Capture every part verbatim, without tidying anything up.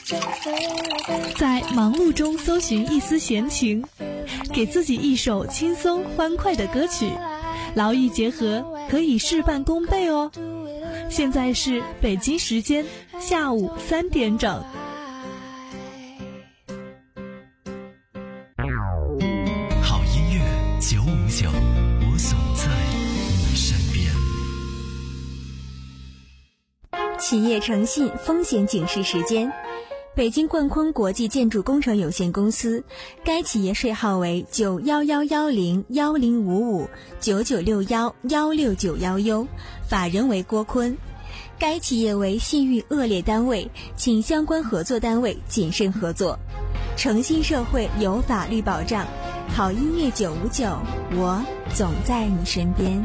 在忙碌中搜寻一丝闲情，给自己一首轻松欢快的歌曲，劳逸结合，可以事半功倍哦。现在是北京时间下午三点整。 好音乐九五九，我总在你身边。 企业诚信风险警示时间。北京冠坤国际建筑工程有限公司，该企业税号为九幺幺幺零幺零五五九九六幺幺六九幺 U， 法人为郭坤。该企业为信誉恶劣单位，请相关合作单位谨慎合作。诚信社会有法律保障，好音乐九五九，我总在你身边。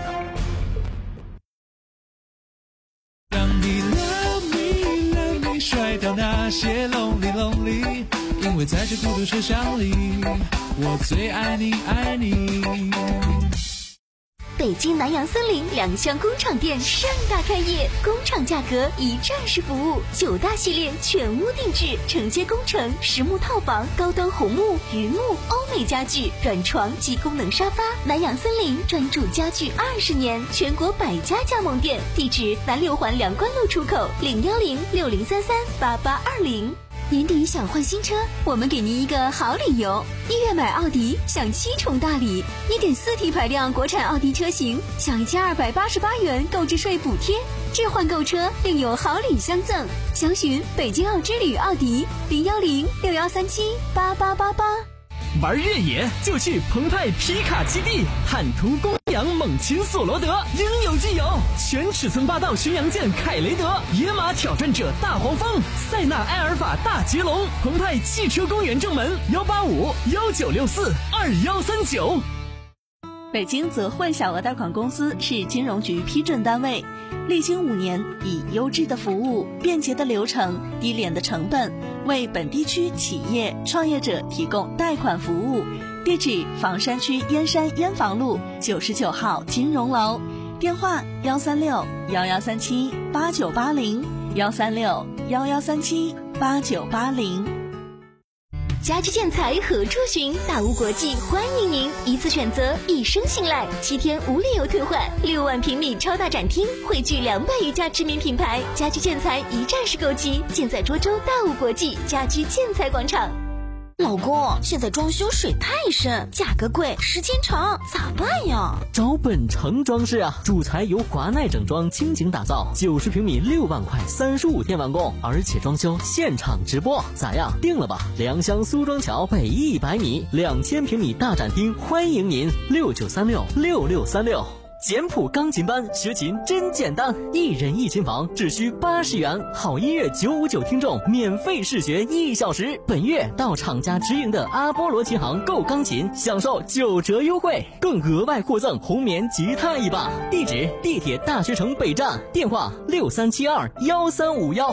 甩掉那些 lonely lonely， 因为在这孤独车厢里，我最爱你爱你。 北京南阳森林两厢工厂店盛大开业，工厂价格一站式服务，九大系列全屋定制，承接工程、实木套房、高端红木、榆木、欧美家具、软床及功能沙发。南阳森林专注家具二十年，全国百家加盟店，地址南六环梁关路出口零幺零六零三三八八二零。年底想换新车，我们给您一个好理由。一月买奥迪享七重大礼， 一点四 T 排量国产奥迪车型享一千二百八十八元购置税补贴，置换购车另有好礼相赠。详询北京奥之旅奥迪零幺零六幺三七八八八八。 玩越野就去澎湃皮卡基地，汉途公羊猛禽索罗德应有尽有，全尺寸霸道巡洋舰凯雷德，野马挑战者大黄蜂，塞纳埃尔法大捷龙。澎湃汽车公园正门幺八五幺九六四二幺三九。 北京泽汇小额贷款公司是金融局批准单位，历经五年，以优质的服务、便捷的流程、低廉的成本，为本地区企业创业者提供贷款服务。地址：房山区燕山燕房路九十九号金融楼，电话：幺三六幺幺三七八九八零幺三六幺幺三七八九八零。 家居建材何处寻？大屋国际欢迎您，一次选择，一生信赖，七天无理由退换，六万平米超大展厅，汇聚两百余家知名品牌，家居建材一站式购齐，建在涿州大屋国际家居建材广场。 老公，现在装修水太深，价格贵，时间长，咋办呀？ 找本城装饰啊，主材由华奈整装倾情打造，九十平米六万块，三十五天完工，而且装修现场直播，咋样？定了吧？良乡苏庄桥北一百米，两千平米大展厅，欢迎您，六九三六六六三六。简谱钢琴班，学琴真简单，一人一琴房，只需八十元。好音乐九五九听众免费试学一小时。本月到厂家直营的阿波罗琴行购钢琴，享受九折优惠，更额外获赠红棉吉他一把。地址：地铁大学城北站，电话六三七二幺三五幺。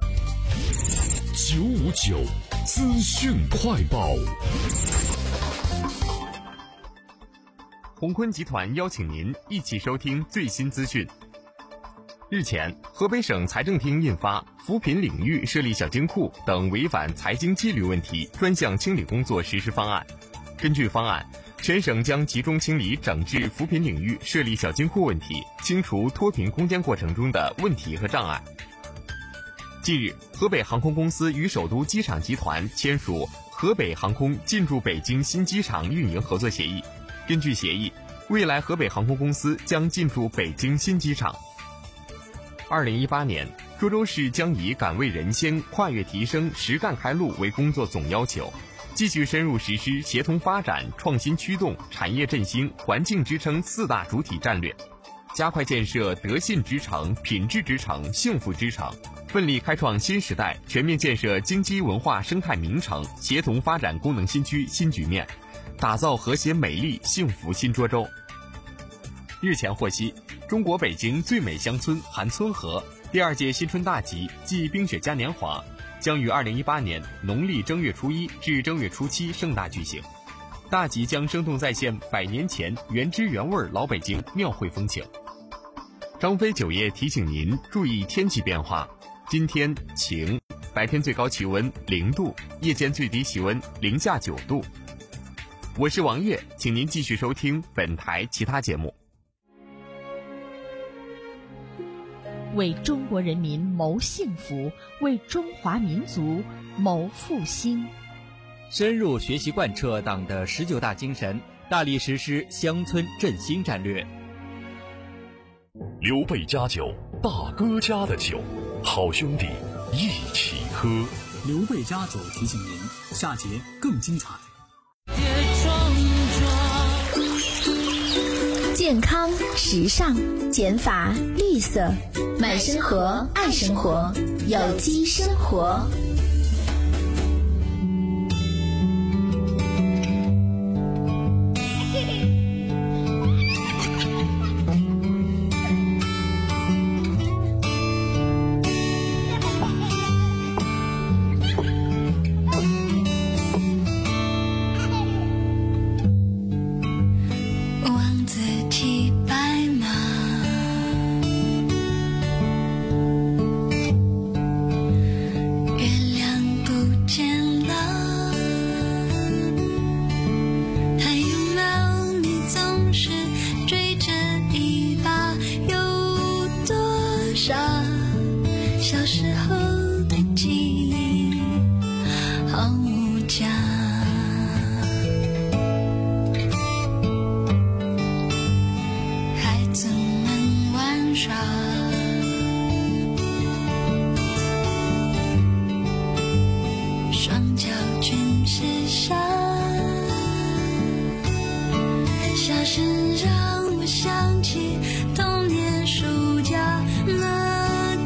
九五九资讯快报。 鸿坤集团邀请您一起收听最新资讯。日前，河北省财政厅印发扶贫领域设立小金库等违反财经纪律问题专项清理工作实施方案。根据方案，全省将集中清理整治扶贫领域设立小金库问题，清除脱贫攻坚过程中的问题和障碍。近日，河北航空公司与首都机场集团签署河北航空进驻北京新机场运营合作协议。根据协议，未来河北航空公司将进驻北京新机场。二零一八年，涿州市将以敢为人先、跨越提升、实干开路为工作总要求，继续深入实施协同发展、创新驱动、产业振兴、环境支撑四大主体战略，加快建设德信之城、品质之城、幸福之城，奋力开创新时代，全面建设经济文化生态名城，协同发展功能新区新局面，打造和谐美丽幸福新涿州。日前获悉，中国北京最美乡村韩村河第二届新春大集暨冰雪嘉年华将于二零一八年农历正月初一至正月初七盛大举行。大集将生动再现百年前原汁原味老北京庙会风情。张飞酒业提醒您注意天气变化，今天晴， 白天最高气温零度，夜间最低气温零下九度。我是王悦，请您继续收听本台其他节目。 为中国人民谋幸福，为中华民族谋复兴。 深入学习贯彻党的十九大精神，大力实施乡村振兴战略。 刘备家酒，大哥家的酒，好兄弟一起喝。 刘备家酒提醒您，下节更精彩。 健康、时尚、减法、绿色，买生活，爱生活，有机生活。 小时候的记忆好无价，孩子们玩耍，双脚均是沙，消失让我想起童年暑假那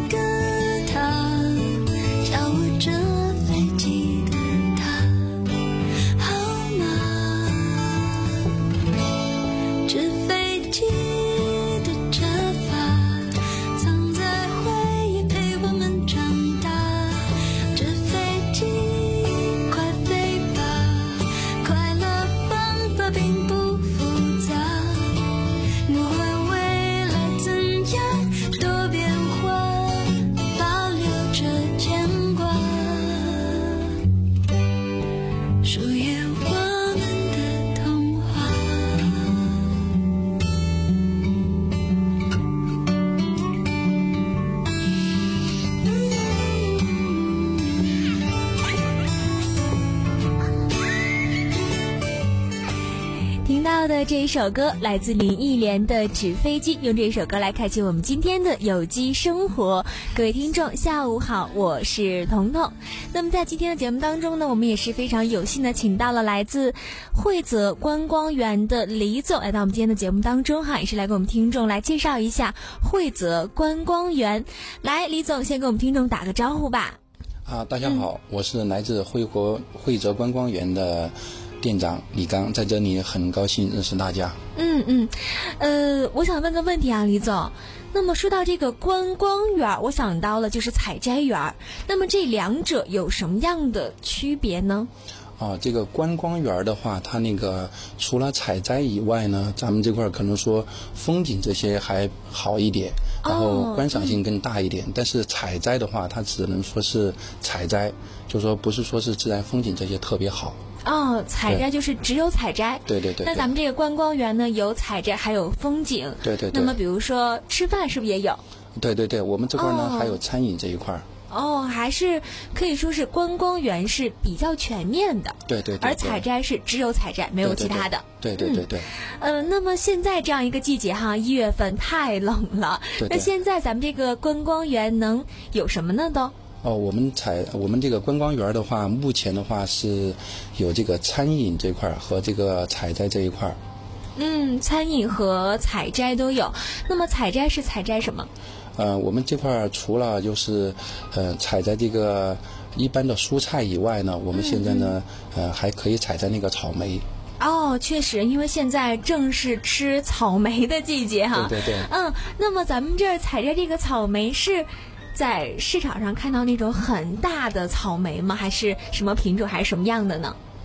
的这一首歌来自林忆莲的《纸飞机》，用这首歌来开启我们今天的有机生活。各位听众下午好，我是彤彤。那么在今天的节目当中呢，我们也是非常有幸的请到了来自惠泽观光园的李总来到我们今天的节目当中哈，也是来给我们听众来介绍一下惠泽观光园。来，李总先给我们听众打个招呼吧。 啊，大家好，嗯、我是来自惠国惠泽观光园的店长李刚，在这里很高兴认识大家。 嗯嗯，呃，我想问个问题啊，李总。那么说到这个观光园，我想到了就是采摘园，那么这两者有什么样的区别呢？ 啊，这个观光园的话，它那个除了采摘以外呢，咱们这块可能说风景这些还好一点，然后观赏性更大一点。哦嗯、但是采摘的话，它只能说是采摘，就说不是说是自然风景这些特别好。 哦，采摘就是只有采摘。 对对 对, 对。 那咱们这个观光园呢，有采摘还有风景。 对对对。 那么比如说吃饭是不是也有？ 对对对，我们这块呢、哦、还有餐饮这一块。 哦，还是可以说是观光园是比较全面的。 对 对, 对, 对。 而采摘是只有采摘，没有其他的。 对对 对, 对, 对, 对, 对, 对。 嗯、呃，那么现在这样一个季节哈，一月份太冷了。 对, 对。 那现在咱们这个观光园能有什么呢？都？ 哦，我们采我们这个观光园的话，目前的话是有这个餐饮这块和这个采摘这一块。 嗯，餐饮和采摘都有。那么采摘是采摘什么？ 呃，我们这块除了就是呃采摘这个一般的蔬菜以外呢，我们现在呢、嗯、呃还可以采摘那个草莓。 哦，确实，因为现在正是吃草莓的季节哈。 对对对。 嗯，那么咱们这儿采摘这个草莓是在市场上看到那种很大的草莓吗？还是什么品种，还是什么样的呢？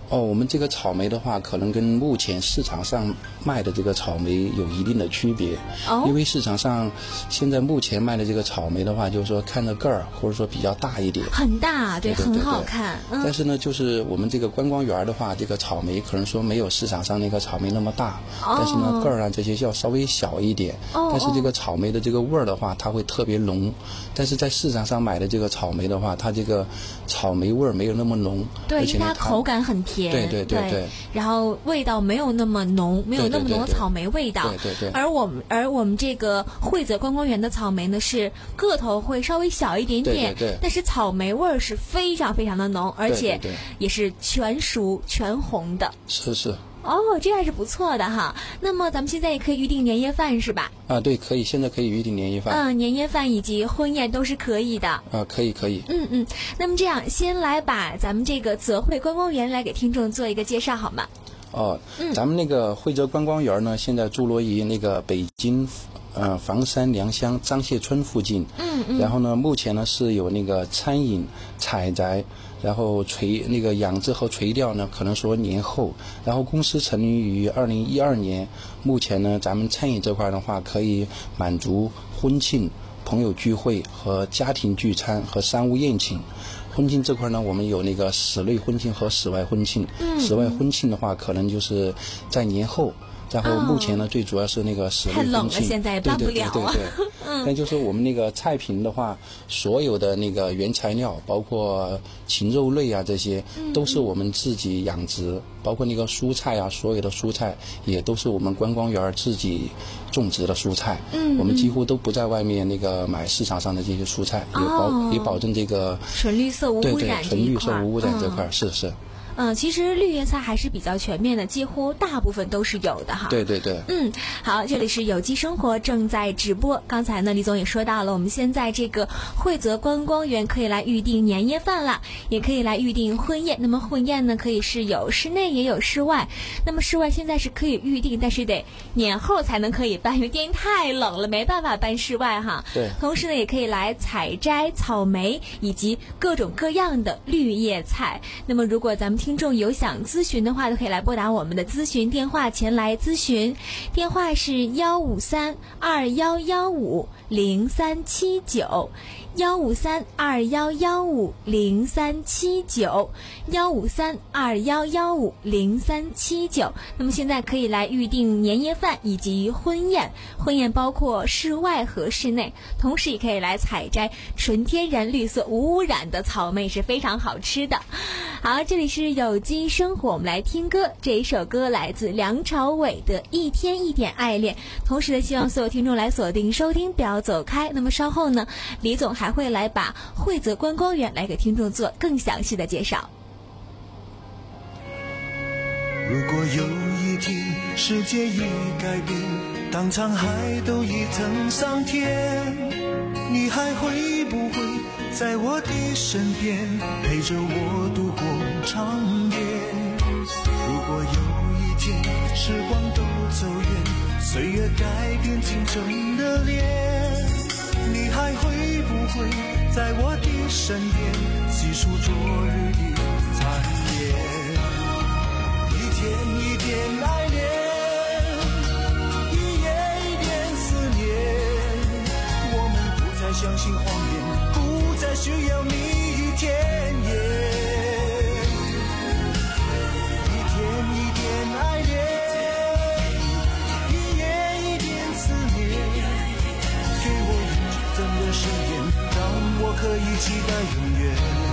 哦，我们这个草莓的话，可能跟目前市场上卖的这个草莓有一定的区别。哦。因为市场上现在目前卖的这个草莓的话，就是说看着个儿或者说比较大一点。 很大，对， 对对对对很好看。嗯。 但是呢，就是我们这个观光园的话，这个草莓可能说没有市场上那个草莓那么大，哦、但是呢个儿啊这些要稍微小一点。哦。但是这个草莓的这个味儿的话，它会特别浓。但是在市场上买的这个草莓的话，它这个草莓味儿没有那么浓。 对， 而且因为它口感很甜。 对对对 对, 对， 然后味道没有那么浓，没有那么浓的草莓味道。 对对 对, 对。 而我们而我们这个惠泽观光园的草莓呢，是个头会稍微小一点点， 对对对， 但是草莓味儿是非常非常的浓，而且也是全熟全红的。 是是。 哦，这还是不错的哈。那么咱们现在也可以预定年夜饭是吧？ 啊，对，可以，现在可以预定年夜饭。 嗯，年夜饭以及婚宴都是可以的。 啊，可以可以。 嗯嗯，那么这样，先来把咱们这个泽惠观光园来给听众做一个介绍好吗？ 哦，嗯、咱们那个惠泽观光园呢，现在坐落于那个北京呃房山良乡张谢村附近。嗯嗯。然后呢，目前呢是有那个餐饮、采摘。然后垂那个养殖和垂钓呢，可能说年后。然后公司成立于二零一二年，目前呢，咱们餐饮这块的话，可以满足婚庆、朋友聚会和家庭聚餐和商务宴请。婚庆这块呢，我们有那个室内婚庆和室外婚庆。嗯。室外婚庆的话，可能就是在年后。然后目前呢，哦、最主要是那个室内婚庆。 太冷了，现在也办不了啊。 对对对对对。嗯。但就是我们那个菜品的话，所有的那个原材料，包括禽肉类啊这些，嗯、都是我们自己养殖，包括那个蔬菜啊，所有的蔬菜也都是我们观光园自己种植的蔬菜。嗯。我们几乎都不在外面那个买市场上的这些蔬菜，哦、也保也保证这个纯绿色无污染这一块。 对对，纯绿色无污染这块，嗯、是是。 嗯，其实绿叶菜还是比较全面的，几乎大部分都是有的哈。 对对对。 嗯，好，这里是有机生活正在直播。刚才呢，李总也说到了，我们现在这个惠泽观光园可以来预定年夜饭了，也可以来预定婚宴。那么婚宴呢，可以是有室内也有室外。那么室外现在是可以预定，但是得年后才能可以办，因为天气太冷了，没办法办室外哈。 对。 同时呢，也可以来采摘草莓以及各种各样的绿叶菜。那么如果咱们听众有想咨询的话，都可以来拨打我们的咨询电话前来咨询，电话是幺五三二幺幺五零三七九。幺五三二幺幺五零三七九，幺五三二幺幺五零三七九。那么现在可以来预定年夜饭以及婚宴，婚宴包括室外和室内，同时也可以来采摘纯天然绿色无污染的草莓，是非常好吃的。好，这里是有机生活，我们来听歌。这一首歌来自梁朝伟的《一天一点爱恋》，同时呢，希望所有听众来锁定收听，不要走开。那么稍后呢，李总还会来把惠泽观光园来给听众做更详细的介绍。 如果有一天世界已改变，当沧海都已腾上天，你还会不会在我的身边陪着我度过长夜？如果有一天时光都走远，岁月改变青春的脸，你还会不会在我的身边细数昨日的残烟？一天一点爱恋，一夜一点思念，我们不再相信谎言，不再需要蜜语甜言。一天一点爱恋，一夜一点思念，给我认真的誓言，让我可以期待永远。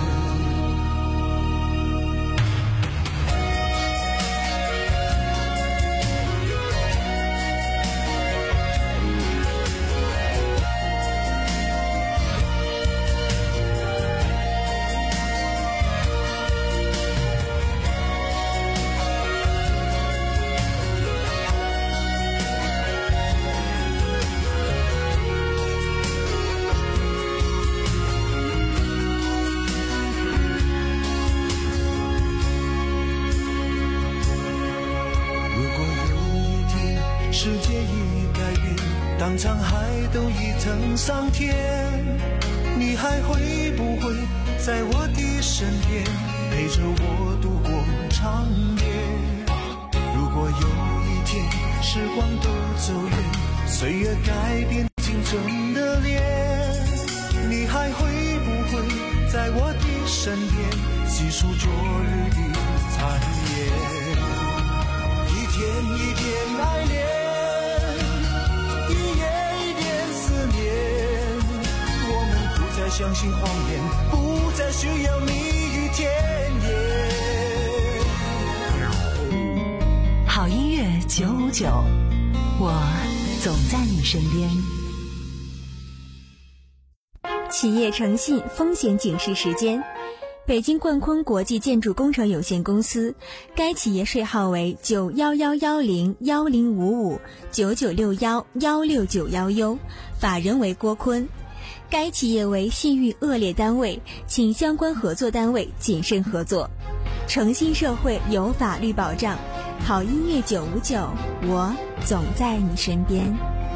世界已改变，当沧海都已腾上天，你还会不会在我的身边陪着我度过长夜。如果有一天时光都走远，岁月改变青春的脸，你还会不会在我的身边细数昨日的残烟？一天一点爱恋，一夜一点思念，我们不再相信谎言，不再需要蜜语甜言。 好音乐九五九，我总在你身边。 企业诚信风险警示时间。北京冠坤国际建筑工程有限公司，该企业税号为九幺幺幺零幺零五五九九六幺幺六九幺 U， 法人为郭坤。该企业为信誉恶劣单位，请相关合作单位谨慎合作。诚信社会有法律保障，好音乐九五九，我总在你身边。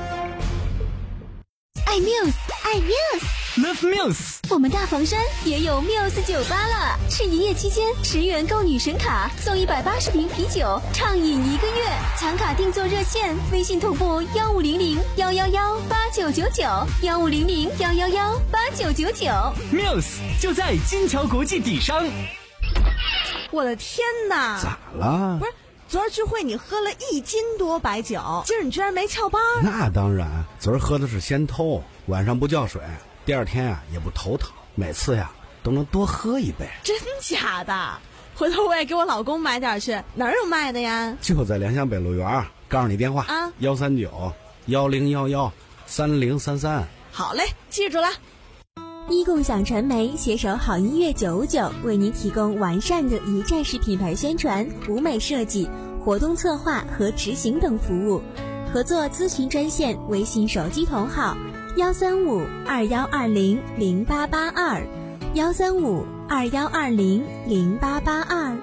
爱 Muse， 爱 Muse，Love Muse。 我们大房山也有 Muse 酒吧了，是一夜期间十元购女神卡，送一百八十瓶啤酒，畅饮一个月。抢卡订座热线：微信同步幺五零零幺幺幺八九九九，幺五零零幺幺幺八九九九。 Muse 就在金桥国际底商。 我的天哪！ 咋了？ 不是。昨儿聚会你喝了一斤多白酒，今儿你居然没翘班？ 那当然，昨儿喝的是先偷，晚上不叫水，第二天呀、啊、也不头疼，每次呀都能多喝一杯。 真假的？回头我也给我老公买点去，哪儿有卖的呀？ 就在良乡北路园，告诉你电话啊，幺三九幺零幺幺三零三三。 好嘞，记住了。 一共享传媒携手好音乐九五九，为您提供完善的一站式品牌宣传、舞美设计、活动策划和执行等服务。合作咨询专线：微信手机同号幺三五二幺二零零八八二，幺三五二幺二零零八八二。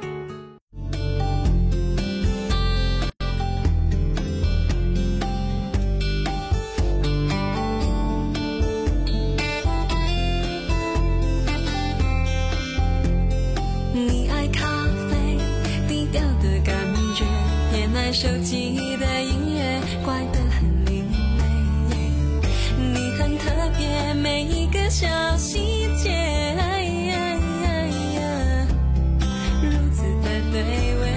手机的音乐怪得很另类，你很特别，每一个小细节，哎呀呀呀，如此的对味。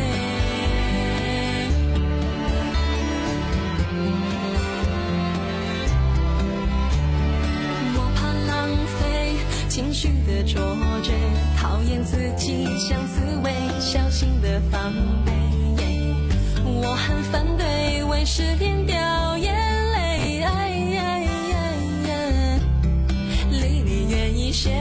我怕浪费情绪的错觉，讨厌自己像刺猬，小心的防备。我很反对为失恋掉眼泪，哎呀呀呀，离你远一些。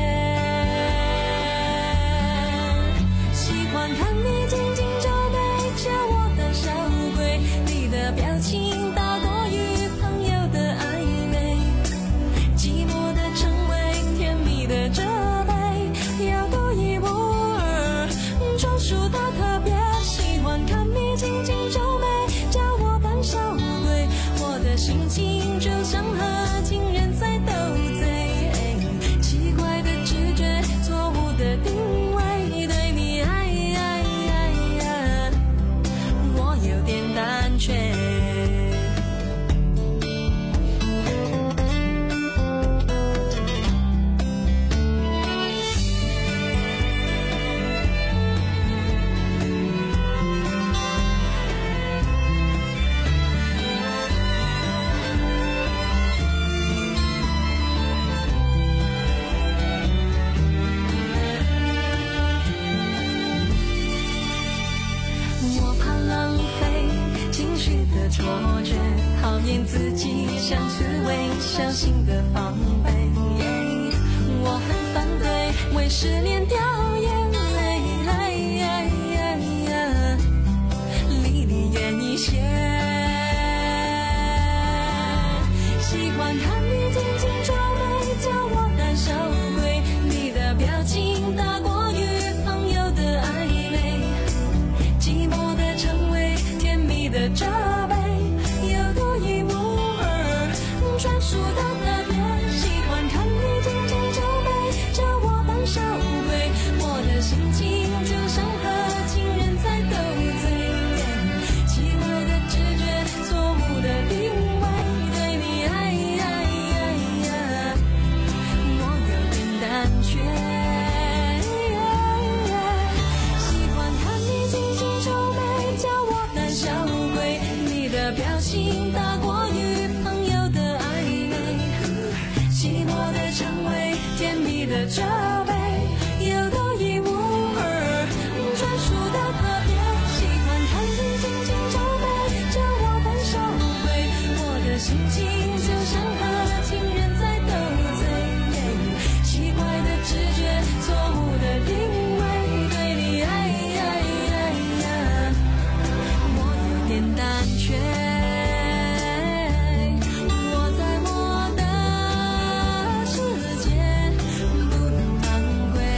喜欢看你紧紧皱眉，叫我胆小鬼，你的表情大过于朋友的暧昧，寂寞的称谓，甜蜜的责备，要独一无二，专属的特别。喜欢看你紧紧皱眉，心情就像和情人在斗嘴，奇怪的直觉，错误的定位，对你爱爱爱爱，我有点胆怯。错觉，讨厌自己像刺猬，小心的防备。我很反对为失恋掉眼泪，离你远一些。喜欢看你紧紧皱眉，叫我胆小鬼，你的表情大过于朋友的暧昧，寂寞的称谓，甜蜜的责备，有独一无二，专属的特别。 却。喜欢看你紧紧皱眉，叫我胆小鬼。你的表情大过于朋友的暧昧，寂寞的称谓，甜蜜的责备，有独一无二专属的特别。喜欢看你紧紧皱眉，叫我胆小鬼。我的心情就像和情人在斗嘴，奇怪的直觉，错误的定位，对你爱爱爱爱，我有点胆怯。我在我的世界不能当归，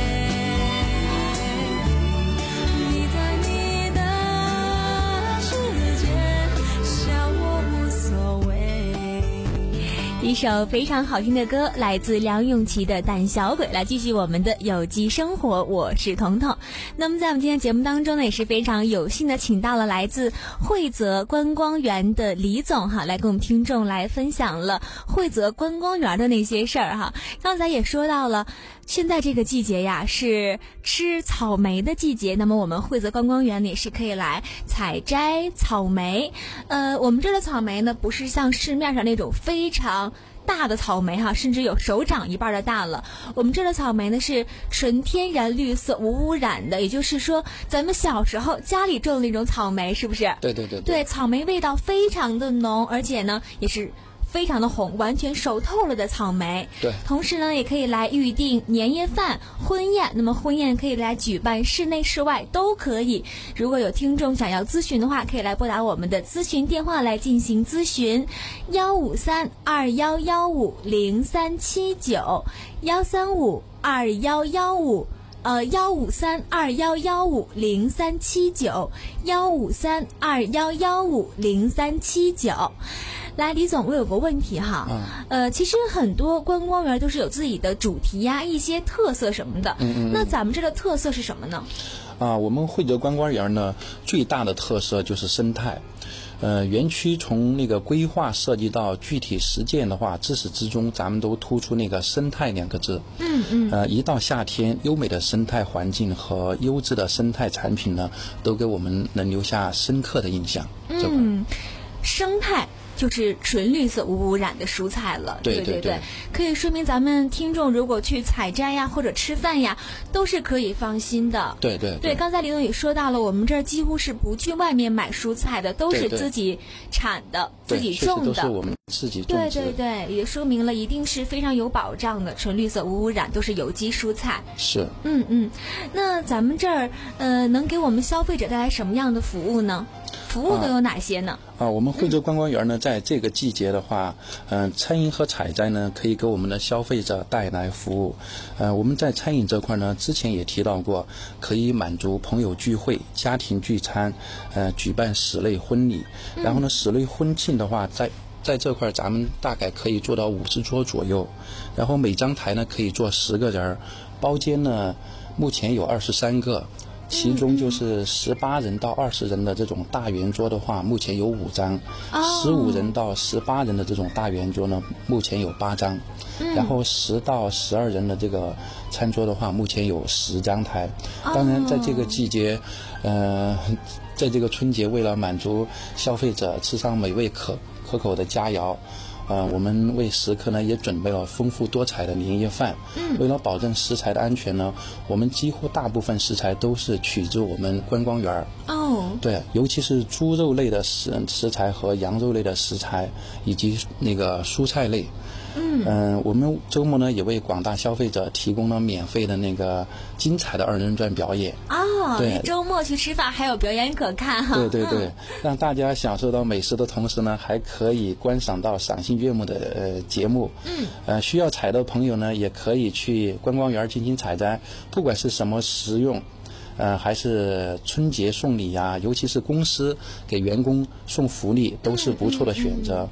你在你的世界笑我无所谓。 一首非常好听的歌，来自梁咏琪的《胆小鬼》。来继续我们的有机生活，我是彤彤。那么在我们今天节目当中呢，也是非常有幸的请到了来自惠泽观光园的李总哈，来跟我们听众来分享了惠泽观光园的那些事儿哈。刚才也说到了，现在这个季节呀是吃草莓的季节，那么我们惠泽观光园也是可以来采摘草莓。呃，我们这儿的草莓呢，不是像市面上那种非常大的草莓哈，甚至有手掌一半的大了。我们这儿的草莓呢是纯天然绿色无污染的，也就是说咱们小时候家里种的那种草莓，是不是？ 对对对对，草莓味道非常的浓，而且呢也是非常的红，完全熟透了的草莓。 对， 同时呢也可以来预定年夜饭、婚宴，那么婚宴可以来举办，室内室外都可以。如果有听众想要咨询的话，可以来拨打我们的咨询电话来进行咨询，幺五三二幺幺五零三七九，幺三五二幺幺五呃，幺五三二幺幺五零三七九，幺五三二幺幺五零三七九。来，李总，我有个问题哈，嗯、呃，其实很多观光园都是有自己的主题呀、一些特色什么的。 嗯嗯。 那咱们这个特色是什么呢？ 啊，我们惠泽观光园呢，最大的特色就是生态。呃，园区从那个规划设计到具体实践的话，自始至终咱们都突出那个生态两个字。 嗯嗯。 呃，一到夏天，优美的生态环境和优质的生态产品呢，都给我们能留下深刻的印象。 嗯，生态就是纯绿色无污染的蔬菜了。 对对对, 对, 对可以说明咱们听众如果去采摘呀或者吃饭呀，都是可以放心的。 对对对, 对刚才李总也说到了，我们这儿几乎是不去外面买蔬菜的，都是自己产的， 对对自己种的， 都是我们自己种植的。 对对对，也说明了一定是非常有保障的，纯绿色无污染，都是有机蔬菜。 是。 嗯嗯，那咱们这儿呃能给我们消费者带来什么样的服务呢？服务都有哪些呢？ 啊，我们惠泽观光园呢，在这个季节的话，嗯、呃，餐饮和采摘呢，可以给我们的消费者带来服务。呃，我们在餐饮这块呢，之前也提到过，可以满足朋友聚会、家庭聚餐，呃，举办室内婚礼。然后呢，室内婚庆的话，在在这块咱们大概可以做到五十桌左右，然后每张台呢可以坐十个人，包间呢目前有二十三个。其中就是十八人到二十人的这种大圆桌的话，目前有五张；十五人到十八人的这种大圆桌呢，目前有八张。然后十到十二人的这个餐桌的话，目前有十张台。当然，在这个季节，呃，在这个春节，为了满足消费者吃上美味可可口的佳肴。呃，我们为食客呢也准备了丰富多彩的年夜饭。嗯，为了保证食材的安全呢，我们几乎大部分食材都是取自我们观光园。 哦， 对，尤其是猪肉类的食食材和羊肉类的食材，以及那个蔬菜类。嗯、呃，我们周末呢也为广大消费者提供了免费的那个精彩的二人转表演。 哦， 对， 周末去吃饭还有表演可看哈。 对对对，嗯、让大家享受到美食的同时呢，还可以观赏到赏心悦目的呃节目。嗯，呃，需要采的朋友呢，也可以去观光园进行采摘，不管是什么食用。呃，还是春节送礼呀、啊，尤其是公司给员工送福利，都是不错的选择。嗯嗯嗯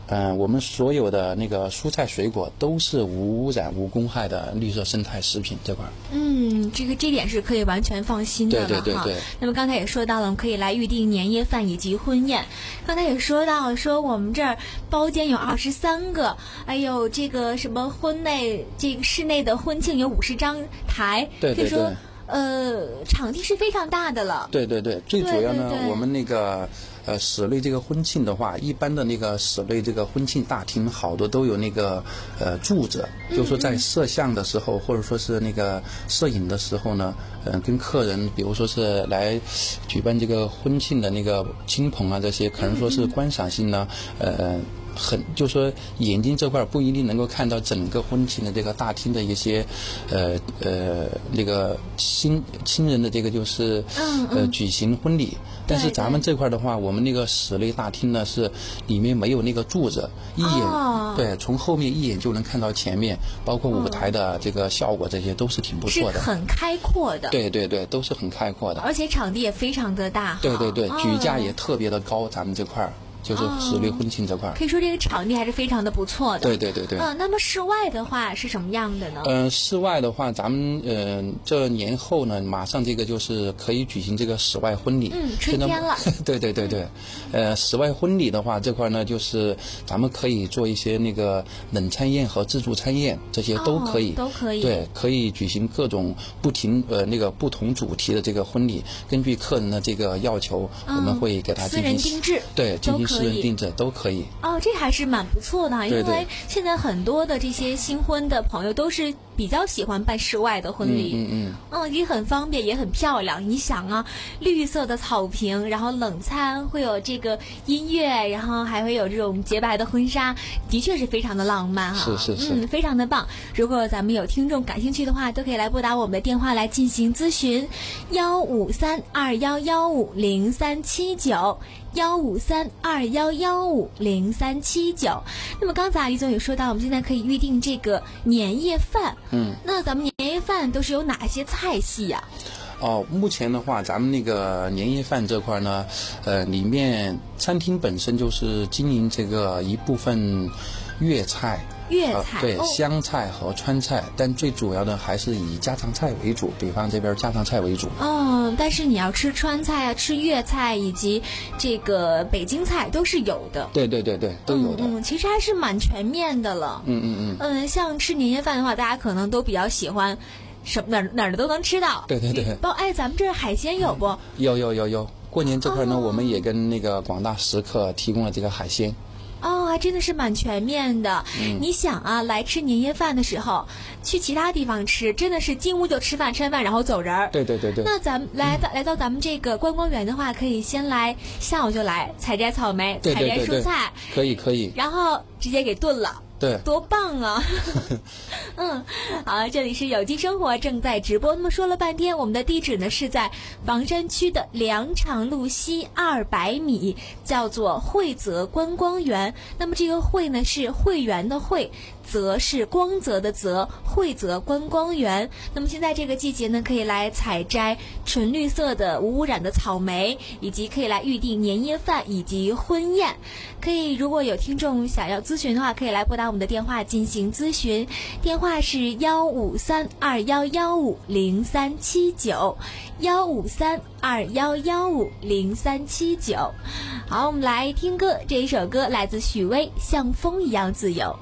嗯、呃，我们所有的那个蔬菜水果都是无污染、无公害的绿色生态食品这块。 嗯，这个这点是可以完全放心的了哈。 对对对对。 那么刚才也说到了，我们可以来预订年夜饭以及婚宴。刚才也说到，说我们这儿包间有二十三个，哎呦，这个什么婚内这个室内的婚庆有五十张台， 对对对。 所以说呃，场地是非常大的了。 对对对，最主要呢， 对对对我们那个呃室内这个婚庆的话，一般的那个室内这个婚庆大厅，好多都有那个呃柱子，嗯、就是说在摄像的时候，或者说是那个摄影的时候呢，嗯、呃，跟客人，比如说是来举办这个婚庆的那个亲朋啊，这些可能说是观赏性呢，嗯、呃。很，就说眼睛这块不一定能够看到整个婚庆的这个大厅的一些，呃呃那个亲亲人的这个就是嗯嗯呃举行婚礼，但是咱们这块的话，我们那个室内大厅呢是里面没有那个柱子，一眼、哦、对，从后面一眼就能看到前面，包括舞台的这个效果，这些都是挺不错的， 是很开阔的。 对对对，都是很开阔的， 而且场地也非常的大。 对对对， 哦、 举架也特别的高，咱们这块儿。就是室内婚庆这块、 哦，可以说这个场地还是非常的不错的。 对对对对。 嗯、呃，那么室外的话是什么样的呢？ 嗯、呃，室外的话，咱们呃这年后呢，马上这个就是可以举行这个室外婚礼。 嗯，春天了。 对对对对，呃，室外婚礼的话，这块呢就是咱们可以做一些那个冷餐宴和自助餐宴，这些都可以， 哦、都可以。 对，可以举行各种不停呃那个不同主题的这个婚礼，根据客人的这个要求，嗯、我们会给他进行私人定制。 对，进行私人定制都可以。 哦，这还是蛮不错的， 对对， 因为现在很多的这些新婚的朋友都是比较喜欢办室外的婚礼， 嗯嗯嗯，嗯，也很方便，也很漂亮。你想啊，绿色的草坪，然后冷餐，会有这个音乐，然后还会有这种洁白的婚纱，的确是非常的浪漫哈、 啊。是是是， 嗯，非常的棒。如果咱们有听众感兴趣的话，都可以来拨打我们的电话来进行咨询，幺五三二幺幺五零三七九。幺五三二幺幺五零三七九。那么刚才李总也说到，我们现在可以预定这个年夜饭。 嗯， 那咱们年夜饭都是有哪些菜系呀、 啊？哦，目前的话，咱们那个年夜饭这块呢，呃，里面餐厅本身就是经营这个一部分粤菜。 粤菜、 呃、对、 哦、 湘菜和川菜，但最主要的还是以家常菜为主，北方这边家常菜为主。 哦，但是你要吃川菜啊，吃粤菜以及这个北京菜都是有的。 对对对对，都有的。 嗯，嗯其实还是蛮全面的了。 嗯嗯嗯。 嗯，像吃年夜饭的话，大家可能都比较喜欢什么哪儿哪儿的都能吃到。 对对对。 包哎，咱们这儿海鲜有不？ 有有有有。过年这块呢、 哦， 我们也跟那个广大食客提供了这个海鲜。 哦，还真的是蛮全面的。 嗯、 你想啊，来吃年夜饭的时候，去其他地方吃，真的是进屋就吃饭，吃完饭然后走人儿。 对对对对。 那咱们来到、嗯、来到咱们这个观光园的话，可以先来下午就来采摘草莓， 对对对对采摘蔬菜， 可以可以。 然后直接给炖了。 对， 多棒啊！嗯，好，这里是有机生活正在直播。那么说了半天，我们的地址呢是在房山区的粮场路西二百米，叫做惠泽观光园。那么这个惠呢是会员的会，泽是光泽的泽，惠泽观光园。那么现在这个季节呢，可以来采摘纯绿色的无污染的草莓，以及可以来预订年夜饭以及婚宴。可以，如果有听众想要咨询的话，可以来拨打我们的电话进行咨询，电话是幺五三二幺幺五零三七九，幺五三二幺幺五零三七九。好，我们来听歌，这一首歌来自许巍，《像风一样自由》。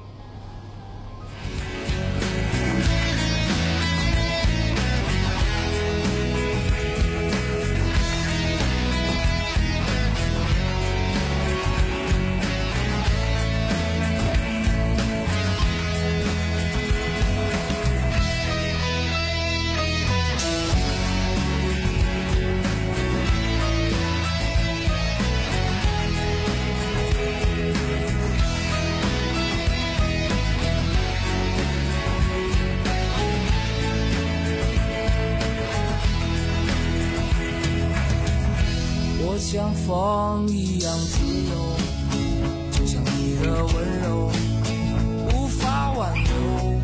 像风一样自由，就像你的温柔无法挽留。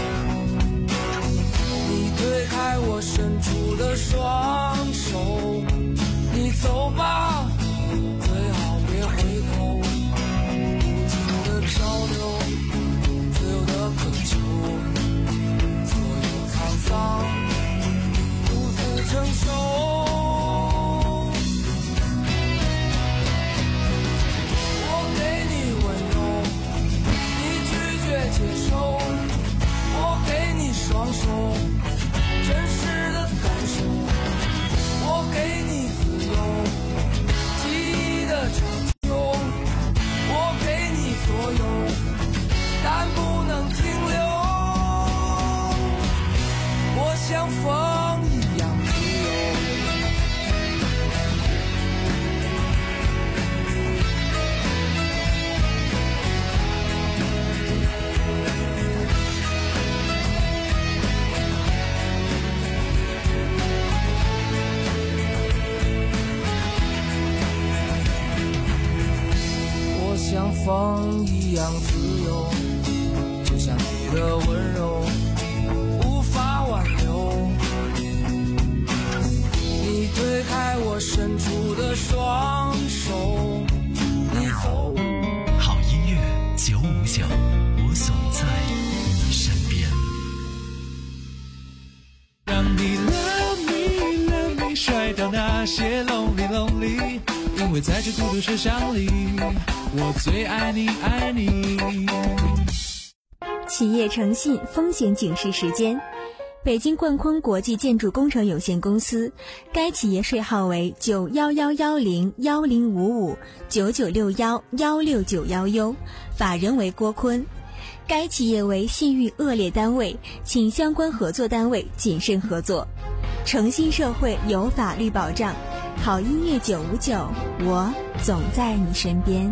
你推开我伸出的双手，你走吧，最好别回头。无尽的双手，真实的感受。我给你自由，记忆的长久，我给你所有，但不能停留。我像风一样自由。像风一样自由，就像你的温柔无法挽留。你推开我伸出的双手，你走。 好音乐九五九，我总在你身边。 让你 love me love me 甩掉那些 lonely lonely， 因为在这孤独车厢里，我最爱你爱你。 企业诚信风险警示时间，北京冠坤国际建筑工程有限公司，该企业税号为九幺幺幺零幺零五五九九六幺幺六九幺 U， 法人为郭坤。该企业为信誉恶劣单位，请相关合作单位谨慎合作。诚信社会有法律保障，好音乐九五九，我总在你身边。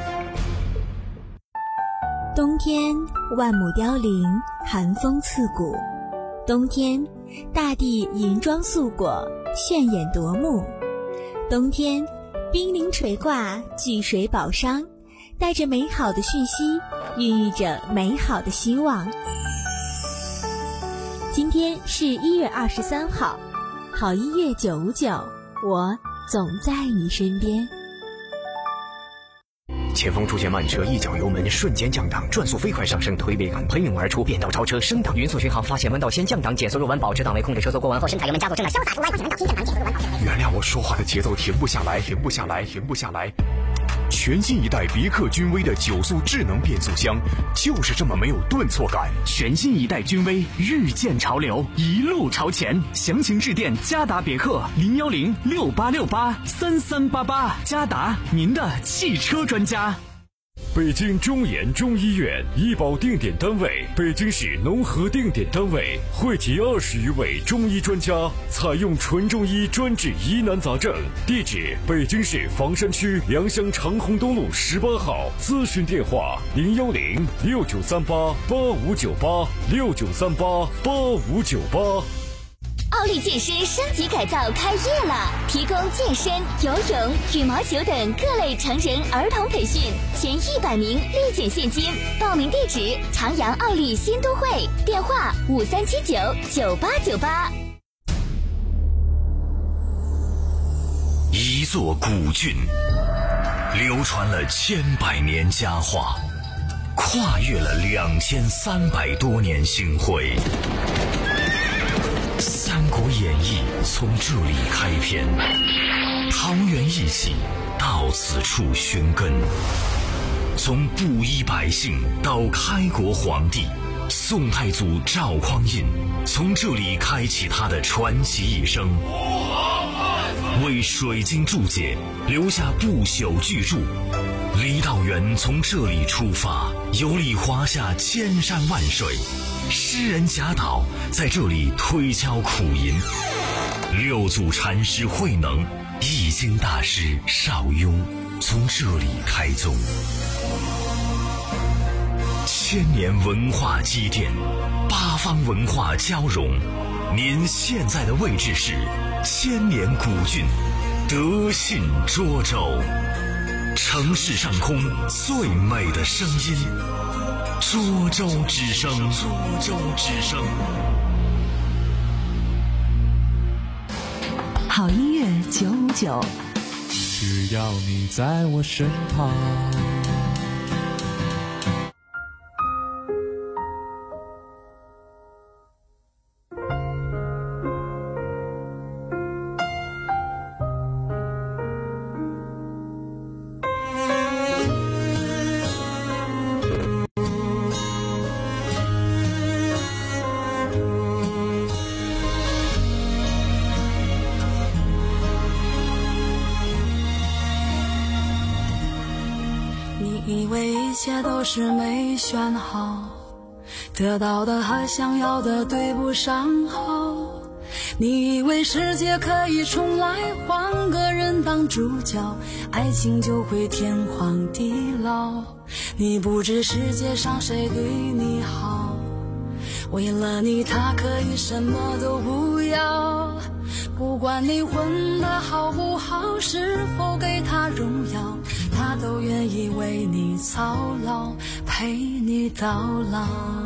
冬天万亩凋零，寒风刺骨。冬天大地银装素裹，炫眼夺目。冬天冰凌垂挂，聚水宝商，带着美好的讯息，孕育着美好的希望。今天是一月二十三号，好音乐九五九，我总在你身边。 前方出现慢车，一脚油门瞬间降档，转速飞快上升，推背感喷涌而出，变道超车升档，匀速巡航，发现弯道先降档，减速入弯，保持档位，控制车速过弯后，深踩油门加速，正在潇洒出弯，发现弯道先降档，减速入弯，保持档位。 原谅我说话的节奏停不下来，停不下来，停不下来。全新一代别克君威的九速智能变速箱，就是这么没有顿挫感。 全新一代君威，日渐潮流，一路朝前。详情致电嘉达别克零幺零六八六八三三八八，嘉达，您的汽车专家。 北京中研中医院医保定点单位，北京市农合定点单位，汇集二十余位中医专家，采用纯中医专治疑难杂症。地址：北京市房山区良乡长虹东路十八号。咨询电话：零幺零六九三八八五九八六九三八八五九八。 奥利健身升级改造开业了，提供健身、游泳、羽毛球等各类成人儿童培训，前一百名立减现金。报名地址：长阳奥利新都会，电话五三七九九八九八。 一座古郡，流传了千百年佳话，跨越了两千三百多年星辉。《三国演义》从这里开篇，桃园一起到此处寻根。从布衣百姓到开国皇帝，宋太祖赵匡胤从这里开启他的传奇一生，为水经注解，留下不朽巨著。郦道元从这里出发，游历华夏千山万水。诗人贾岛在这里推敲苦吟，六祖禅师慧能、易经大师邵雍从这里开宗。千年文化积淀，八方文化交融。您现在的位置是千年古郡德信涿州，城市上空最美的声音。涿州之声，涿州之声。 好音乐九五九， 只要你在我身旁。 为一切都是没选好，得到的和想要的对不上号。你以为世界可以重来，换个人当主角，爱情就会天荒地老。你不知世界上谁对你好，为了你他可以什么都不要。不管你混得好不好，是否给他荣耀，他都愿意为你操劳，陪你到老。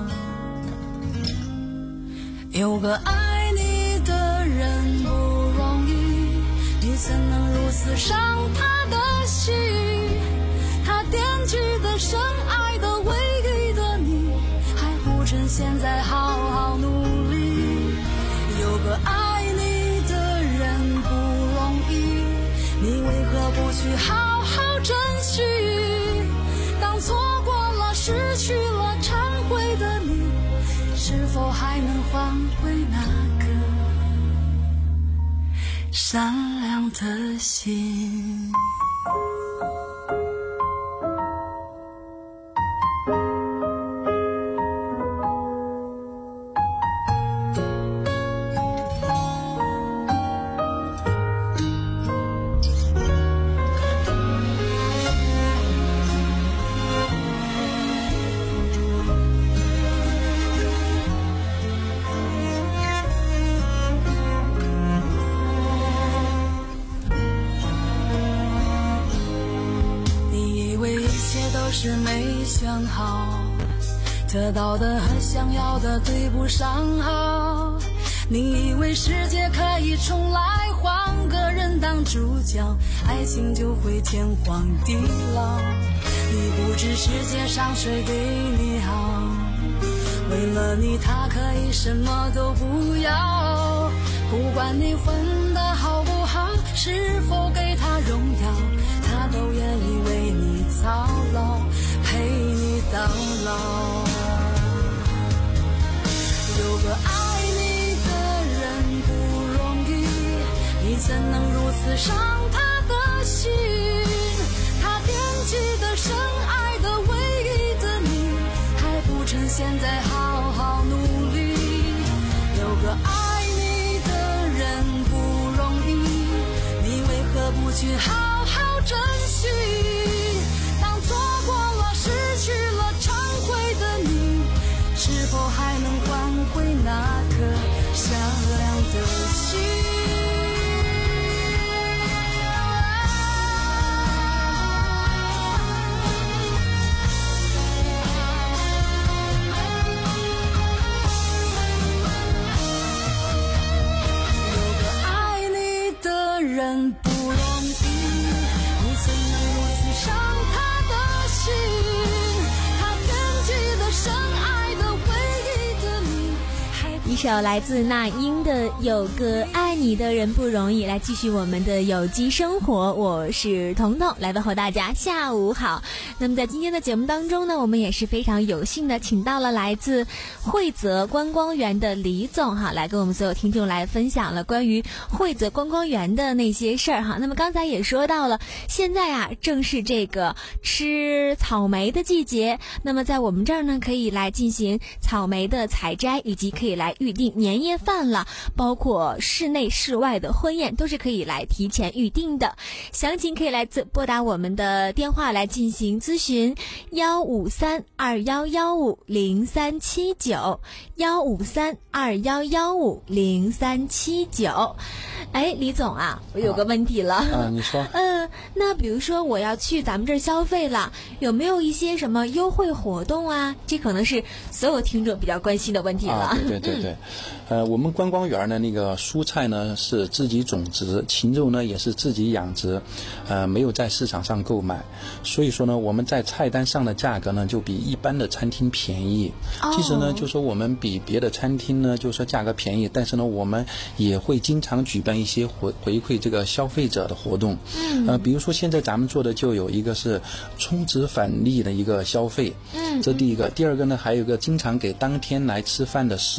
有个爱你的人不容易，你怎能如此伤他的心？他惦记的深爱的唯一的你，还不趁现在好好努力。有个爱你的人不容易，你为何不去好好珍惜？当错过了失去了忏悔的你，是否还能换回那个善良的心？是没选好，得到的和想要的对不上号。你以为世界可以重来，换个人当主角，爱情就会天荒地老。你不知世界上谁对你好，为了你他可以什么都不要。不管你混得好不好，是否给他荣耀，他都愿意为你操劳，陪你到老。有个爱你的人不容易，你怎能如此伤他的心？他惦记的深爱的唯一的你，还不趁现在好好努力。有个爱你的人不容易，你为何不去好好珍惜？当错过了失去了忏悔的你，是否还能换回那颗善良的心？有个爱你的人不容易，你怎能如此伤他的心？他惦记的深爱的唯一的你，还一首来自那英的《有个爱你的人不容易》，来继续我们的有机生活。我是彤彤，来问候大家下午好。那么在今天的节目当中呢，我们也是非常有幸的请到了来自惠泽观光园的李总哈，来跟我们所有听众来分享了关于惠泽观光园的那些事儿哈。那么刚才也说到了，现在啊正是这个吃草莓的季节，那么在我们这儿呢可以来进行草莓的采摘，以及可以来预定年夜饭了，包括室内室外的婚宴都是可以来提前预定的。详情可以来拨打我们的电话来进行咨询，幺五三二幺幺五零三七九，幺五三二幺幺五零三七九。哎，李总啊，我有个问题了。 啊，你说。 嗯，那比如说我要去咱们这儿消费了，有没有一些什么优惠活动啊？这可能是所有听众比较关心的问题了。 啊，对对对对。嗯、呃，我们观光园呢，那个蔬菜呢是自己种植，禽肉呢也是自己养殖，呃，没有在市场上购买，所以说呢，我们在菜单上的价格呢就比一般的餐厅便宜。哦、其实呢，就说我们比别的餐厅呢，就说价格便宜，但是呢，我们也会经常举办一些回回馈这个消费者的活动。嗯。呃，比如说现在咱们做的就有一个是充值返利的一个消费。嗯。这第一个，第二个呢，还有一个经常给当天来吃饭的食客呢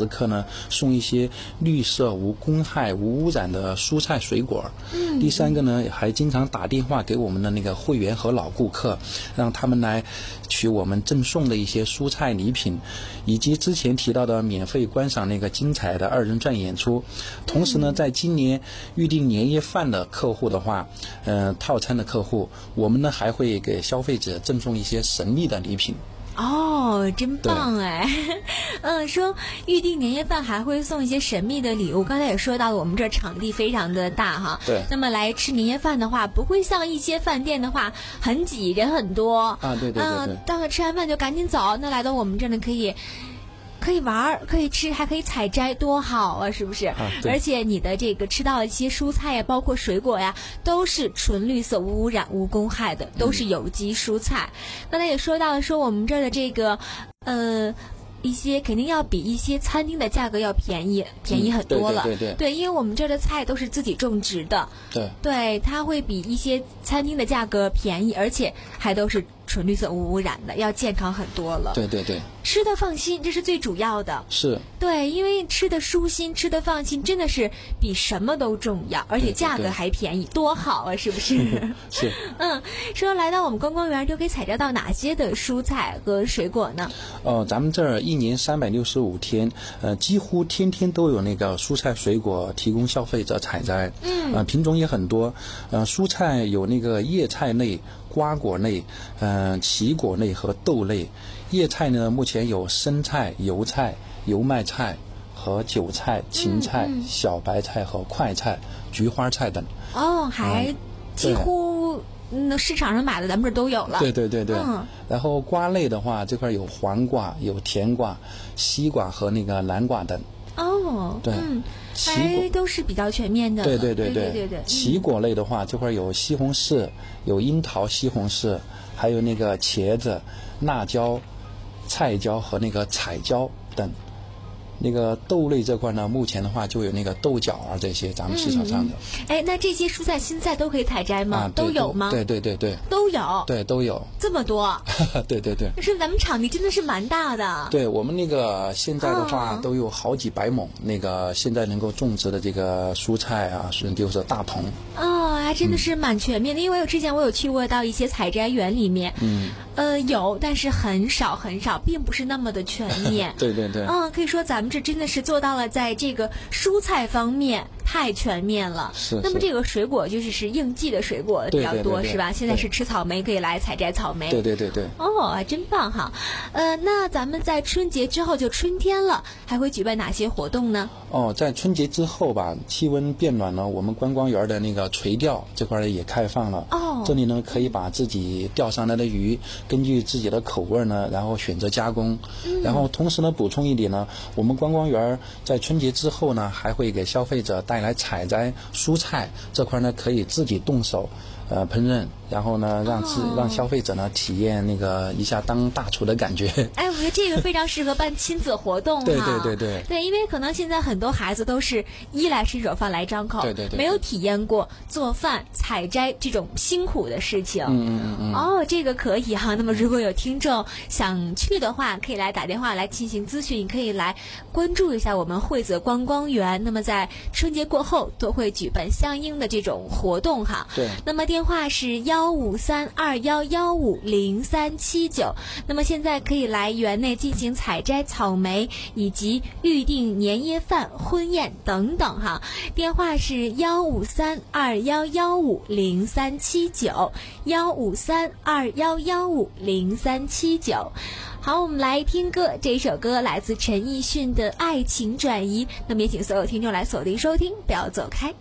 呢，送一些绿色、无公害、无污染的蔬菜水果。嗯，第三个呢，还经常打电话给我们的那个会员和老顾客，让他们来取我们赠送的一些蔬菜礼品，以及之前提到的免费观赏那个精彩的二人转演出。同时呢，在今年预定年夜饭的客户的话，呃，套餐的客户，我们呢还会给消费者赠送一些神秘的礼品。 哦，真棒哎！嗯，说预定年夜饭还会送一些神秘的礼物。刚才也说到了，我们这场地非常的大哈。 对。 那么来吃年夜饭的话，不会像一些饭店的话很挤，人很多。 啊，对对对对。 嗯，到了吃完饭就赶紧走。那来到我们这呢，可以。可以玩，可以吃，还可以采摘，多好啊，是不是？ 啊、 而且你的这个吃到一些蔬菜呀，包括水果呀，都是纯绿色、无污染、无公害的，都是有机蔬菜。刚才也说到了，说我们这儿的这个，呃。一些肯定要比一些餐厅的价格要便宜，便宜很多了。 嗯、对对 对, 对, 对，因为我们这儿的菜都是自己种植的。 对。 对，它会比一些餐厅的价格便宜，而且还都是纯绿色无污染的，要健康很多了。 对对对。 吃的放心，这是最主要的。 是。 对，因为吃的舒心，吃的放心，真的是比什么都重要，而且价格还便宜，对对对，多好啊，是不是？ 是。 嗯，说来到我们观光园就可以采摘到哪些的蔬菜和水果呢？ 哦、呃，咱们这儿一年三百六十五天，呃，几乎天天都有那个蔬菜水果提供消费者采摘。嗯。呃，品种也很多，呃，蔬菜有那个叶菜类、瓜果类、呃，奇果类和豆类。叶菜呢，目前有生菜、油菜、油麦菜和韭菜、芹菜、嗯嗯、小白菜和快菜、菊花菜等。 哦，还几乎嗯市场上买的咱们这都有了。 对对对对。嗯。然后瓜类的话，这块有黄瓜、有甜瓜、西瓜和那个南瓜等。 哦。 对。 嗯。还都是比较全面的。 对对对对对对对。 奇果类的话，这块有西红柿、有樱桃西红柿，还有那个茄子、辣椒、菜椒和那个彩椒等。那个豆类这块呢，目前的话就有那个豆角啊这些咱们市场上的。 哎、嗯，那这些蔬菜新菜都可以采摘吗？ 啊、 都有吗？ 对对对对， 都有。 对，都有。 这么多？ 对对对。 是咱们场地真的是蛮大的。 对我们那个现在的话、 哦、 都有好几百亩，那个现在能够种植的这个蔬菜啊，是就是大棚。 哦，还真的是蛮全面的，嗯、因为我之前我有去过到一些采摘园里面， 嗯， 呃，有，但是很少很少，并不是那么的全面。 对对对。 嗯，可以说咱们这真的是做到了，在这个蔬菜方面太全面了。 是。 那么这个水果就是是应季的水果比较多， 对对对对是吧？现在是吃草莓，可以来采摘草莓。 对对对对。 哦，真棒哈！呃，那咱们在春节之后就春天了，还会举办哪些活动呢？ 哦，在春节之后吧，气温变暖了，我们观光园的那个垂钓这块也开放了。 哦。 这里呢可以把自己钓上来的鱼，根据自己的口味呢，然后选择加工。嗯。然后同时呢，补充一点呢，我们观光园在春节之后呢，还会给消费者带来采摘蔬菜这块呢，可以自己动手，呃，烹饪。然后呢，让自、哦、让消费者呢体验那个一下当大厨的感觉。 哎，我觉得这个非常适合办亲子活动哈。 对对对对。 对，因为可能现在很多孩子都是衣来伸手饭来张口， 对对 对, 对， 没有体验过做饭、采摘这种辛苦的事情。 嗯嗯嗯嗯。 哦，这个可以哈。那么如果有听众想去的话，可以来打电话来进行咨询，你可以来关注一下我们惠泽观光园。那么在春节过后都会举办相应的这种活动哈。 对。 那么电话是幺五三二幺幺五零三七九。那么现在可以来园内进行采摘草莓，以及预订年夜饭、婚宴等等哈。电话是幺五三二幺幺五零三七九，幺五三二幺幺五零三七九。好，我们来听歌，这首歌来自陈奕迅的《爱情转移》。那么也请所有听众来锁定收听，不要走开。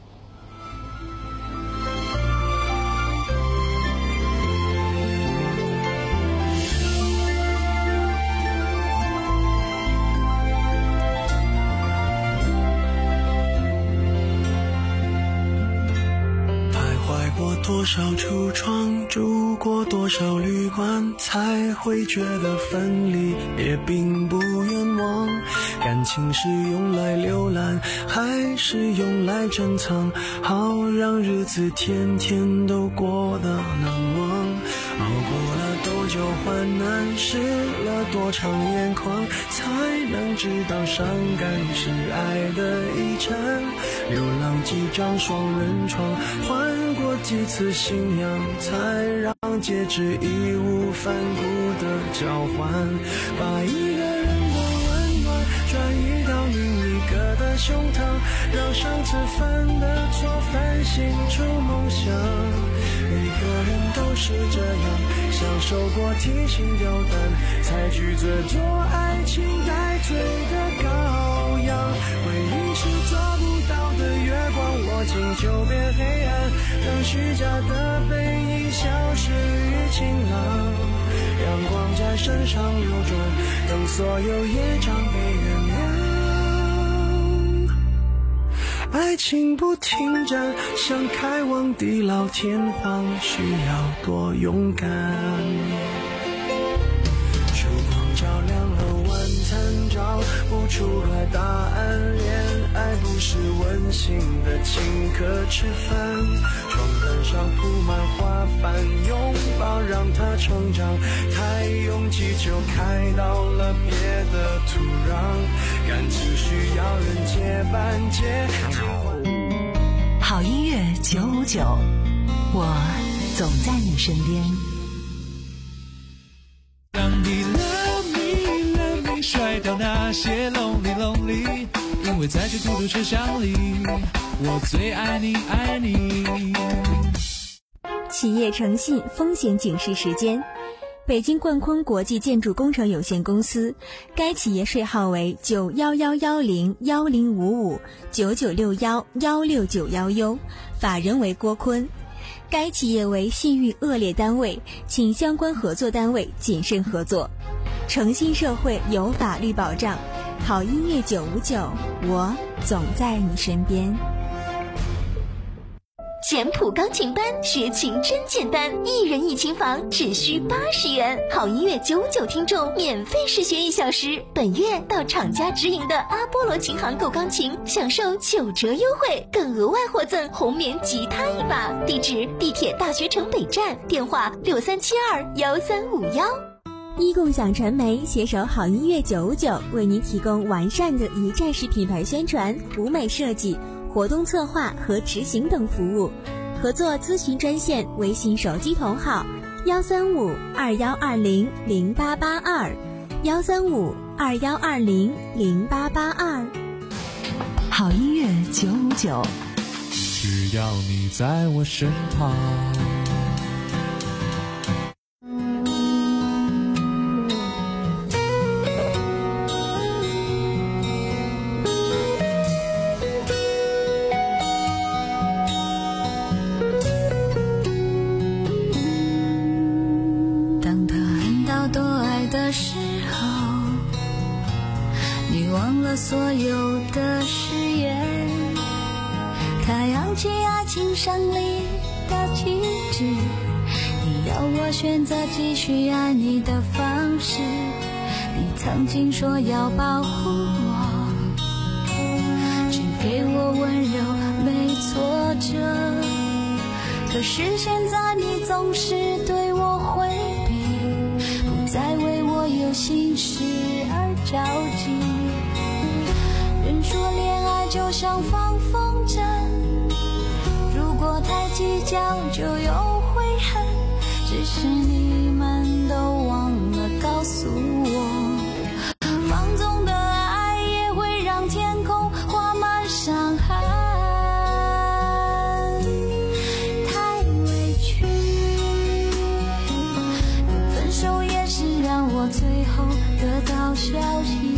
多少橱窗，住过多少旅馆，才会觉得分离也并不冤枉。感情是用来浏览，还是用来珍藏？好让日子天天都过得难忘。熬过了多久交换难，湿了多长眼眶，才能知道伤感是爱的遗产。流浪几张双人床，换过几次信仰，才让戒指义无反顾的交换。把一个人的温暖转移到另一个的胸膛，让上次犯的错反省出梦想。每个人都是这样，享受过提心吊胆，才拒绝做爱情带罪的羔羊。回忆是抓不到的月光，握紧就变黑暗，让虚假的背影消失于晴朗。阳光在身上流转，等所有业障被原谅。爱情不停站，想开往地老天荒，需要多勇敢。烛光照亮了晚餐，找不出来答案。恋爱不是温馨的请客吃饭，床单上铺满花瓣，拥抱让它成长。太拥挤就开到了别的土壤，感情需要人接班接。 好音乐九五九，我总在你身边。 让你 love me love me 甩掉那些 lonely lonely， 因为在这孤独车厢里，我最爱你爱你。 企业诚信风险警示时间。北京冠坤国际建筑工程有限公司，该企业税号为九一一一零一零五五九九六一一六九一 U， 法人为郭坤。该企业为信誉恶劣单位，请相关合作单位谨慎合作。诚信社会有法律保障，好音乐九五九，我总在你身边。 简谱钢琴班，学琴真简单，一人一琴房只需八十元，好音乐九五九听众免费试学一小时。本月到厂家直营的阿波罗琴行购钢琴，享受九折优惠，更额外获赠红棉吉他一把。地址：地铁大学城北站，电话六三七二幺三五幺。 一共享传媒携手好音乐九五九，为您提供完善的一站式品牌宣传、舞美设计、活动策划和执行等服务。合作咨询专线：微信手机同号幺三五二幺二零零八八二幺三五二幺二零零八八二。 好音乐九五九， 只要你在我身旁。 所有的誓言，他扬起爱情胜利的旗帜，你要我选择继续爱你的方式，你曾经说要保护我，只给我温柔没挫折，可是现在你总是对我回避，不再为我有心事而着急。人说恋爱就像放风筝，如果太计较就有悔恨，只是你们都忘了告诉我，放纵的爱也会让天空画满伤痕。太委屈，分手也是让我最后得到消息。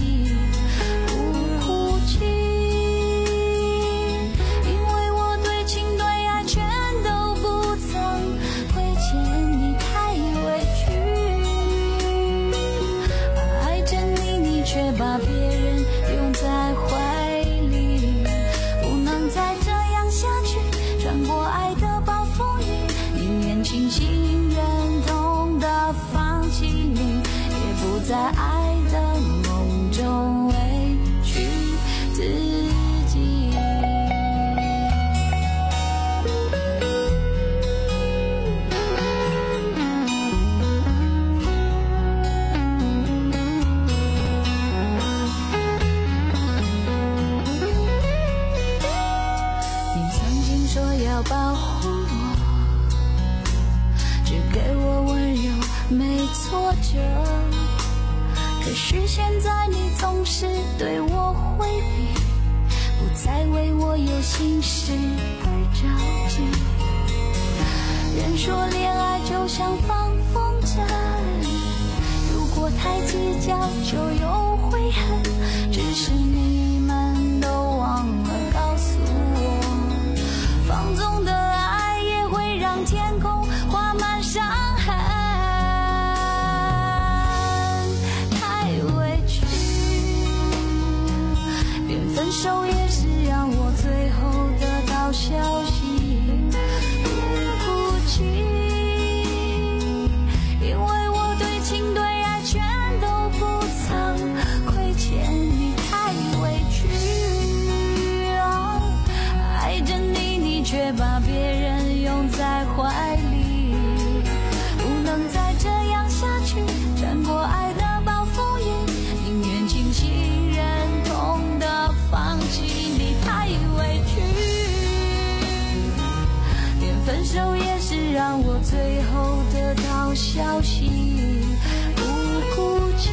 保护我，只给我温柔没挫折。可是现在你总是对我回避，不再为我有心事而着急。人说恋爱就像放风筝，如果太计较就有悔恨，只是你们都忘了告诉我，放纵的爱也会让天空画满伤痕。太委屈，连分手也是让我最后得到消息。因为我对情对爱全都不曾亏欠你，太委屈啊！爱着你，你却把别人拥在怀里，不能再这样下去，穿过爱的暴风雨，宁愿清醒忍痛的放弃你，太委屈，连分手也是让我最后得到消息，不哭泣，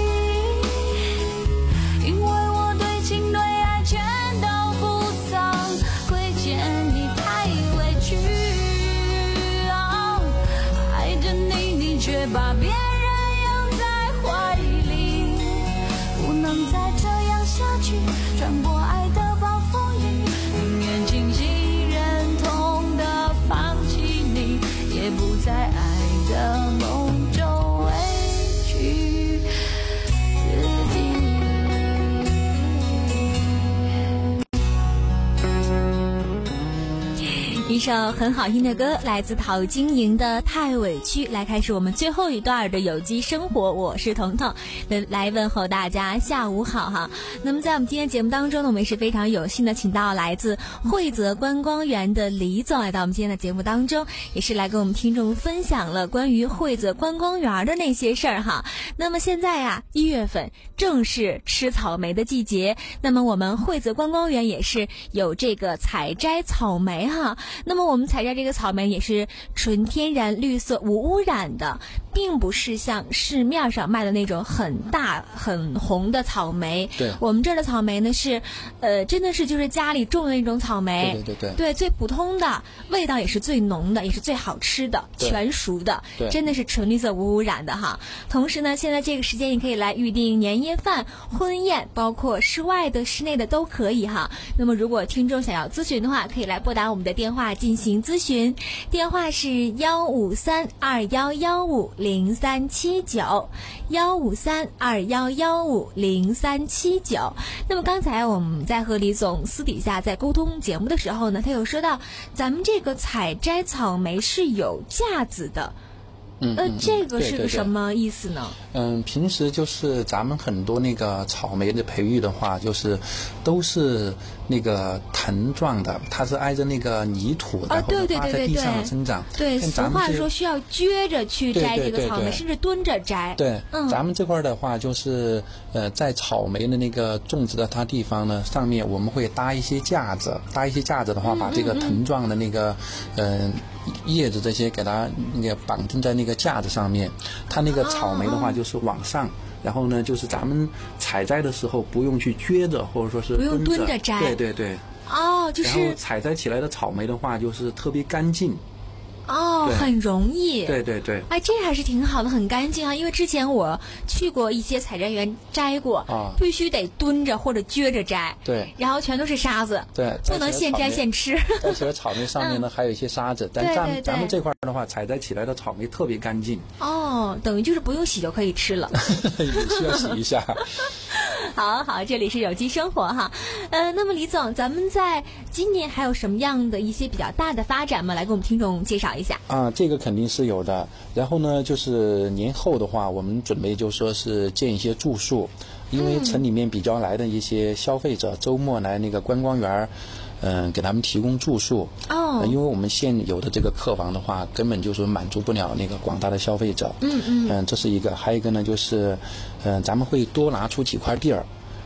因为我对情对爱全都不曾亏欠你，太委屈啊！爱着你，你却把别人拥在怀里，不能再这样下去，穿过爱的暴风雨，宁愿清醒忍痛的放弃你，也不在爱的梦中委屈自己。 一首很好听的歌，来自陶晶莹的《太委屈》。来开始我们最后一段的有机生活，我是彤彤，来问候大家下午好哈。那么在我们今天节目当中呢，我们也是非常有幸的请到来自惠泽观光园的李总来到我们今天的节目当中，也是来跟我们听众分享了关于惠泽观光园的那些事儿哈。那么现在呀，一月份正是吃草莓的季节，那么我们惠泽观光园也是有这个采摘草莓哈。那么我们采摘这个草莓也是纯天然绿色无污染的，并不是像市面上卖的那种很大很红的草莓。 对， 我们这儿的草莓呢是呃真的是就是家里种的那种草莓。 对对对对对，最普通的，味道也是最浓的，也是最好吃的，全熟的，真的是纯绿色无污染的哈。同时呢，现在这个时间你可以来预定年夜饭、婚宴，包括室外的室内的都可以哈。那么如果听众想要咨询的话，可以来拨打我们的电话进行咨询，电话是幺五三二幺幺五零三七九，幺五三二幺幺五零三七九。那么刚才我们在和李总私底下在沟通节目的时候呢，他有说到咱们这个采摘草莓是有架子的。 嗯， 呃，这个是对对对个什么意思呢？ 嗯，平时就是咱们很多那个草莓的培育的话，就是都是那个藤状的，它是挨着那个泥土， 啊， 然后对对发在地对对对， 上的增长。 对，俗话像咱们这说需要撅着去摘这个草莓， 对对对对甚至蹲着摘。 对， 嗯， 咱们这块儿的话，就是呃，在草莓的那个种植的它地方呢，上面我们会搭一些架子，搭一些架子的话， 嗯把这个嗯嗯藤状的那个呃叶子这些给它那个绑定在那个架子上面，它那个草莓的话就是往上。然后呢，就是咱们采摘的时候不用去撅着，或者说是不用蹲蹲着摘。 对对对。 哦，就然后是采摘起来的草莓的话，就是特别干净。 哦， 对很容易。 对对对。 哎，这还是挺好的，很干净啊。因为之前我去过一些采摘园摘过， 啊， 必须得蹲着或者撅着摘。 对。 然后全都是沙子。 对。 不能现摘现吃。 摘起来草莓上面呢、嗯、还有一些沙子，但咱对对对咱们这块的话，采摘起来的草莓特别干净。 哦，等于就是不用洗就可以吃了。 也需要洗一下。 好好，这里是有机生活哈。呃，那么李总，咱们在今年还有什么样的一些比较大的发展吗？来给我们听众介绍一下。 啊，这个肯定是有的。然后呢，就是年后的话，我们准备就说是建一些住宿，因为城里面比较来的一些消费者，周末来那个观光园，嗯、呃，给他们提供住宿。 哦、呃。 因为我们现有的这个客房的话，根本就是满足不了那个广大的消费者。 嗯嗯。 嗯、呃，这是一个。还有一个呢，就是，嗯、呃，咱们会多拿出几块地儿。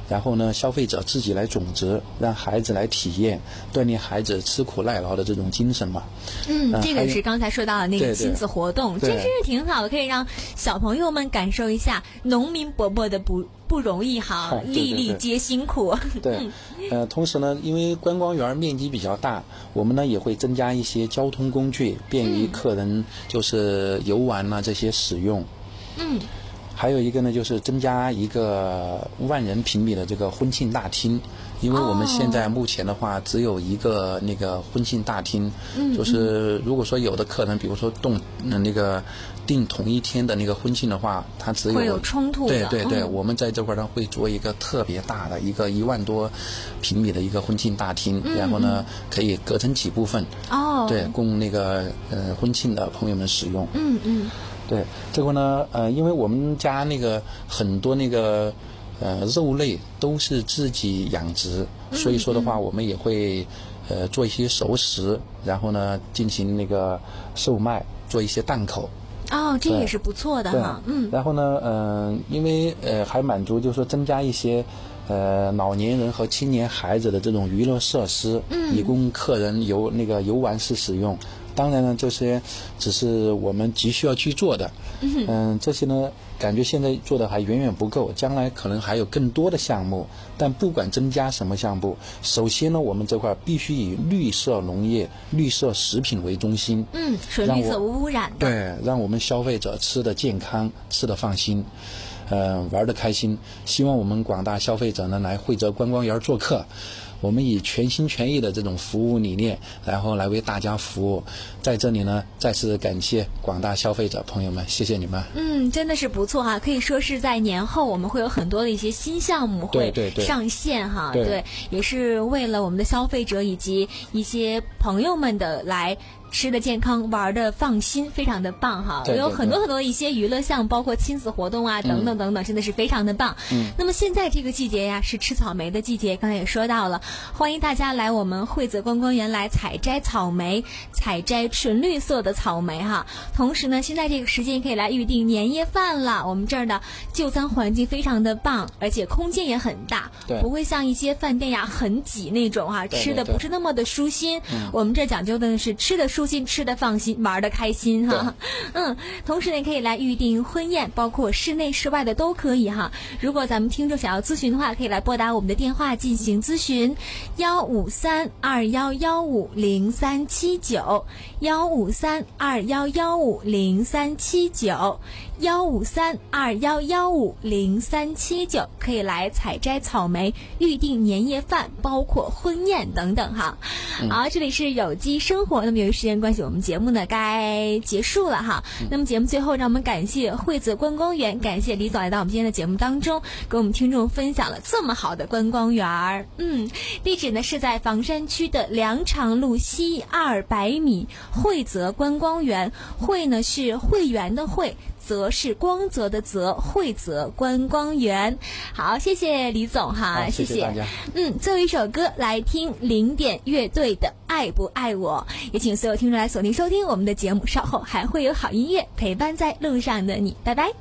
然后呢，消费者自己来种植，让孩子来体验，锻炼孩子吃苦耐劳的这种精神嘛。 嗯， 呃、 这个是刚才说到的那个亲子活动， 对对这真是挺好的，可以让小朋友们感受一下农民伯伯的不不容易哈， 对对对粒粒皆辛苦。 对，呃，同时呢，因为观光园面积比较大，我们呢也会增加一些交通工具，便于客人就是游玩啊这些使用。 嗯。 还有一个呢，就是增加一个万人平米的这个婚庆大厅，因为我们现在目前的话只有一个那个婚庆大厅， 嗯， 就是如果说有的客人，比如说动那个订同一天的那个婚庆的话，它只有会有冲突的。对对对， 嗯、 我们在这块呢会做一个特别大的一个一万多平米的一个婚庆大厅， 嗯、 然后呢可以隔成几部分， 哦， 对，供那个呃婚庆的朋友们使用。 嗯嗯。 对，这个呢，呃，因为我们家那个很多那个呃肉类都是自己养殖，所以说的话， 嗯嗯、 我们也会呃做一些熟食，然后呢进行那个售卖，做一些档口。 哦，这也是不错的哈，嗯。 然后呢，嗯、呃，因为呃还满足就是说增加一些呃老年人和青年孩子的这种娱乐设施， 嗯， 以供客人游那个游玩式使用。当然呢，这些只是我们急需要去做的，嗯、呃，这些呢，感觉现在做的还远远不够，将来可能还有更多的项目。但不管增加什么项目，首先呢，我们这块必须以绿色农业、绿色食品为中心， 嗯，纯绿色无污染的， 对，让我们消费者吃的健康，吃的放心，呃，玩的开心。希望我们广大消费者呢来惠泽观光园做客。我们以全心全意的这种服务理念，然后来为大家服务。在这里呢，再次感谢广大消费者朋友们，谢谢你们。 嗯，真的是不错哈，可以说是在年后我们会有很多的一些新项目会上线哈， 对， 对， 对， 对，也是为了我们的消费者以及一些朋友们的来吃的健康，玩的放心，非常的棒哈！ 对对对， 有很多很多一些娱乐项目，包括亲子活动啊，等等等等，嗯、真的是非常的棒。 嗯， 那么现在这个季节呀，是吃草莓的季节，刚才也说到了，欢迎大家来我们惠泽观光园来采摘草莓，采摘纯绿色的草莓哈。同时呢，现在这个时间可以来预订年夜饭了。我们这儿的就餐环境非常的棒，而且空间也很大，不会像一些饭店呀很挤那种哈，吃的不是那么的舒心。 嗯、 我们这讲究的是吃的舒心，吃的放心，玩的开心哈。嗯，同时呢，可以来预订婚宴，包括室内室外的都可以哈。如果咱们听众想要咨询的话，可以来拨打我们的电话进行咨询，幺五三二幺幺五零三七九，幺五三二幺幺五零三七九，幺五三二幺幺五零三七九，可以来采摘草莓，预订年夜饭，包括婚宴等等哈。 嗯、 好，这里是有机生活。那么由于时间关系，我们节目呢该结束了哈。 嗯、 那么节目最后，让我们感谢惠泽观光园，感谢李总来到我们今天的节目当中，给我们听众分享了这么好的观光园。嗯，地址呢是在房山区的粮场路西二百米，惠泽观光园。惠呢是会员的会，泽是光泽的泽，惠泽观光园。好，谢谢李总哈， 谢谢大家。 嗯，最后一首歌来听零点乐队的《爱不爱我》，也请所有听众来锁定收听我们的节目，稍后还会有好音乐陪伴在路上的你，拜拜。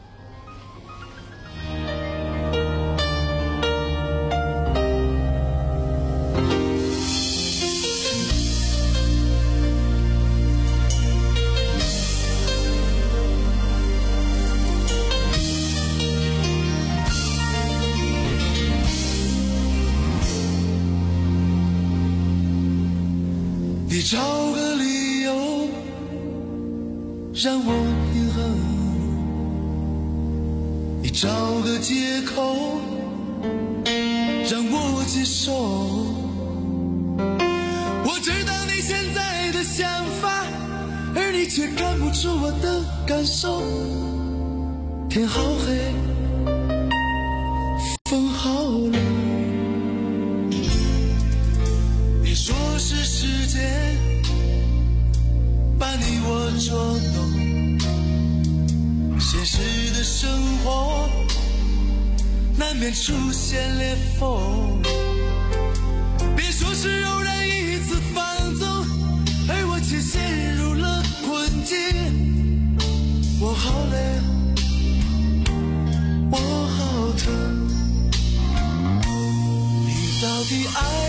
你找个理由让我平衡，你找个借口让我接受。我知道你现在的想法，而你却看不出我的感受。天好黑，风好冷，你说是时间把你我捉弄，现实的生活难免出现裂缝。